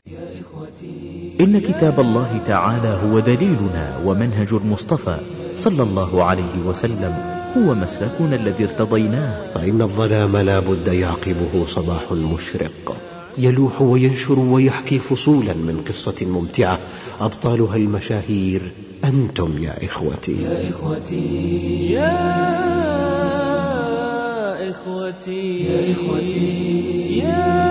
إن كتاب الله تعالى هو دليلنا ومنهج المصطفى صلى الله عليه وسلم، هو مسلكنا الذي ارتضيناه. فإن الظلام لا بد يعقبه صباح مشرق يلوح وينشر ويحكي فصولا من قصة ممتعة أبطالها المشاهير أنتم يا إخوتي. يا إخوتي يا إخوتي يا إخوتي يا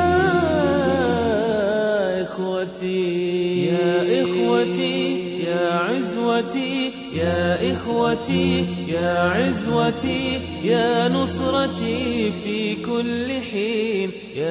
إخوتي يا إخوتي يا عزوتي يا إخوتي يا عزوتي يا نصرتي في كل حين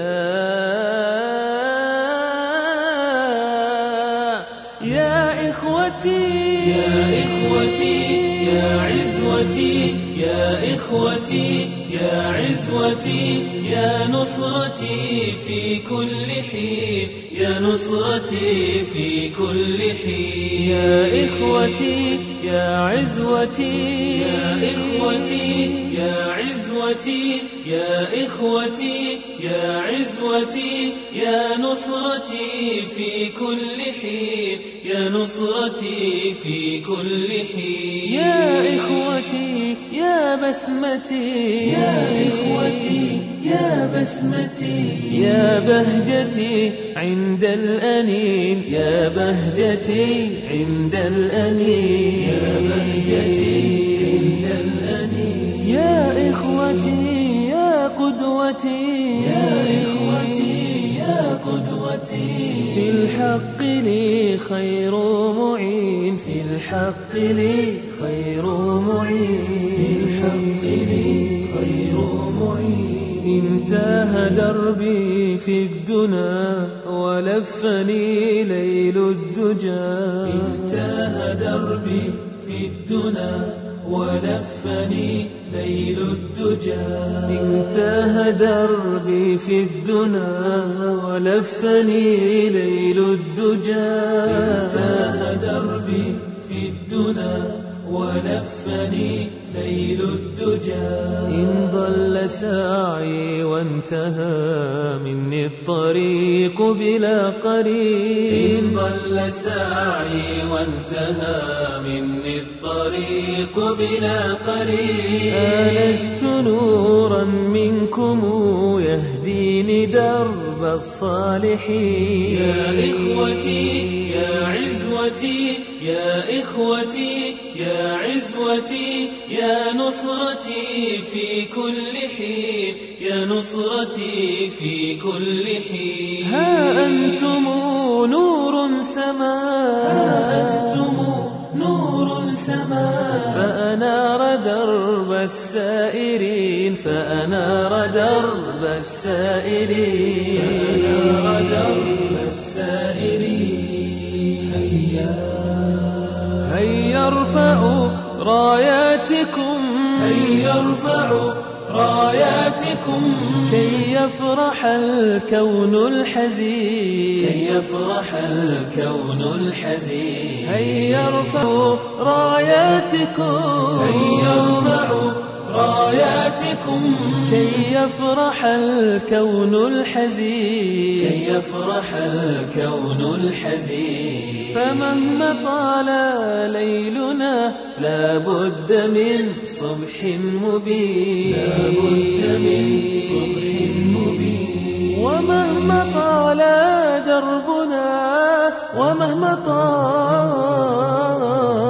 يا إخوتي يا إخوتي يا عزوتي يا إخوتي يا عزوتي يا نصرتي في كل حين يا نصرتي في كل حين يا إخوتي يا عزوتي يا إخوتي يا عزوتي يا إخوتي يا عزوتي يا نصرتي في كل حين يا نصرتي في كل حين يا إخوتي يا بسمتي يا إخوتي يا بسمتي يا بهجتي عند الأنين يا بهجتي عند الأنين يا بهجتي عند الأنين يا إخوتي يا قدوتي يا إخوتي يا قدوتي في الحق لي خير معين في الحق لي خير معين في الحق لي خير معين انتهى دربي في الدنا ولفني ليل الدجى انتهى دربي في الدنا ولفني ليل الدجى انتهى دربي في الدنا ولفني ليل الدجى انتهى دربي في الدنا ولفني ليل الدجى إن ضل سعي وانتهى مني الطريق بلا قرين إن ضل سعي وانتهى مني الطريق بلا قرين آنست نورا منكم يهديني درب الصالحين يا إخوتي يا عزوتي يا إخوتي يا عزوتي يا نصرتي في كل حين يا نصرتي في كل حين ها أنتم نور سماء ها أنتم نور سماء فأنار درب السائرين فأنار درب السائرين فأنار درب السائرين هيا ارفعوا راياتكم هيا ارفعوا راياتكم كي يفرح الكون الحزين كي يفرح الكون الحزين هيا ارفعوا راياتكم هيا ارفعوا راياتكم كي يفرح الكون الحزين كي يفرح الكون الحزين فمهما طال ليلنا لا بد من صبح مبين لا بد من صبح مبين ومهما طال دربنا ومهما طال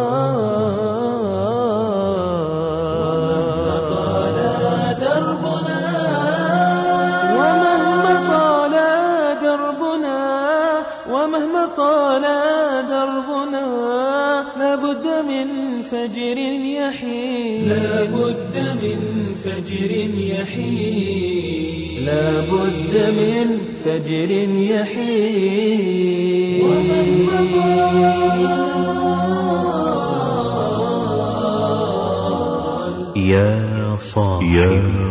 ومهما طال دربنا لابد من فجر يحين لابد من فجر يحين لابد من فجر يحين ومهما طال يا صاحي